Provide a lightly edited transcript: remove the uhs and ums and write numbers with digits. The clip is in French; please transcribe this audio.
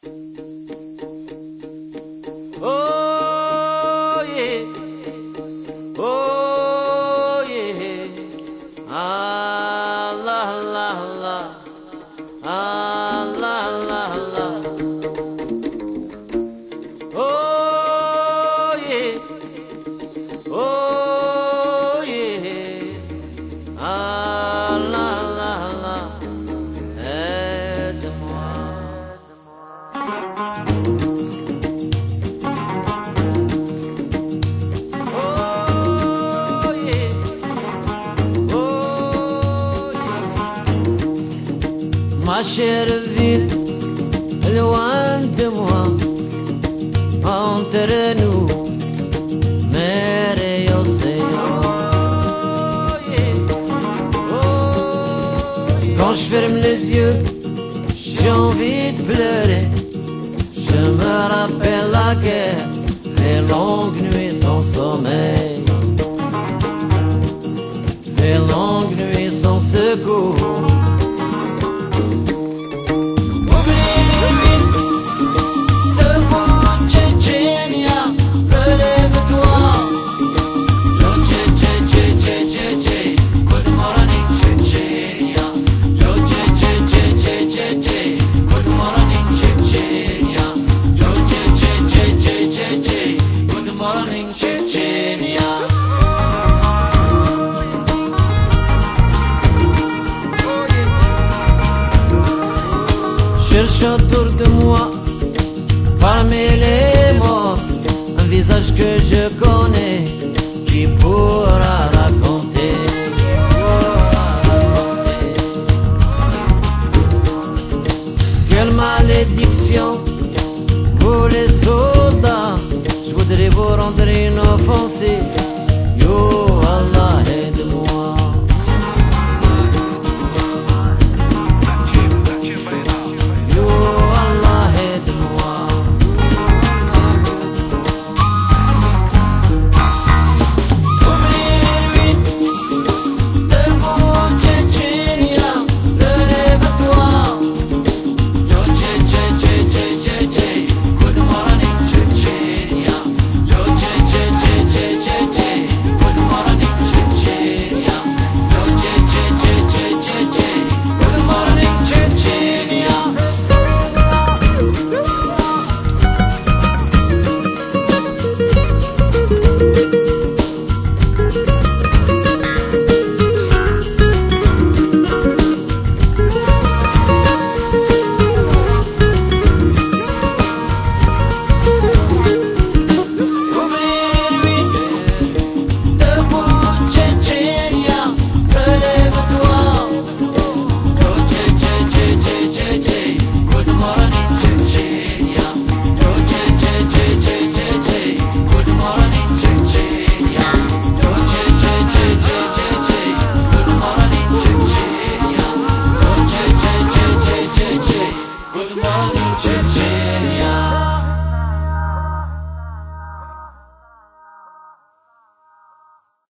Oh yeah, oh yeah, Allah, Allah, Allah, Allah, Allah, Allah. Oh yeah, oh yeah, Allah, Allah, Allah, aide-moi. Ma chère ville, loin de moi, entre nous, mer et océan. Quand je ferme les yeux, j'ai envie de pleurer. Je me rappelle la guerre, les longues nuits sans sommeil, les longues nuits sans secours. Cherche autour de moi, parmi les morts, un visage que je connais, qui pourra raconter, Quelle malédiction, vous les soldats, je voudrais vous rendre inoffensif. Yo Allah, aide-moi. Good morning,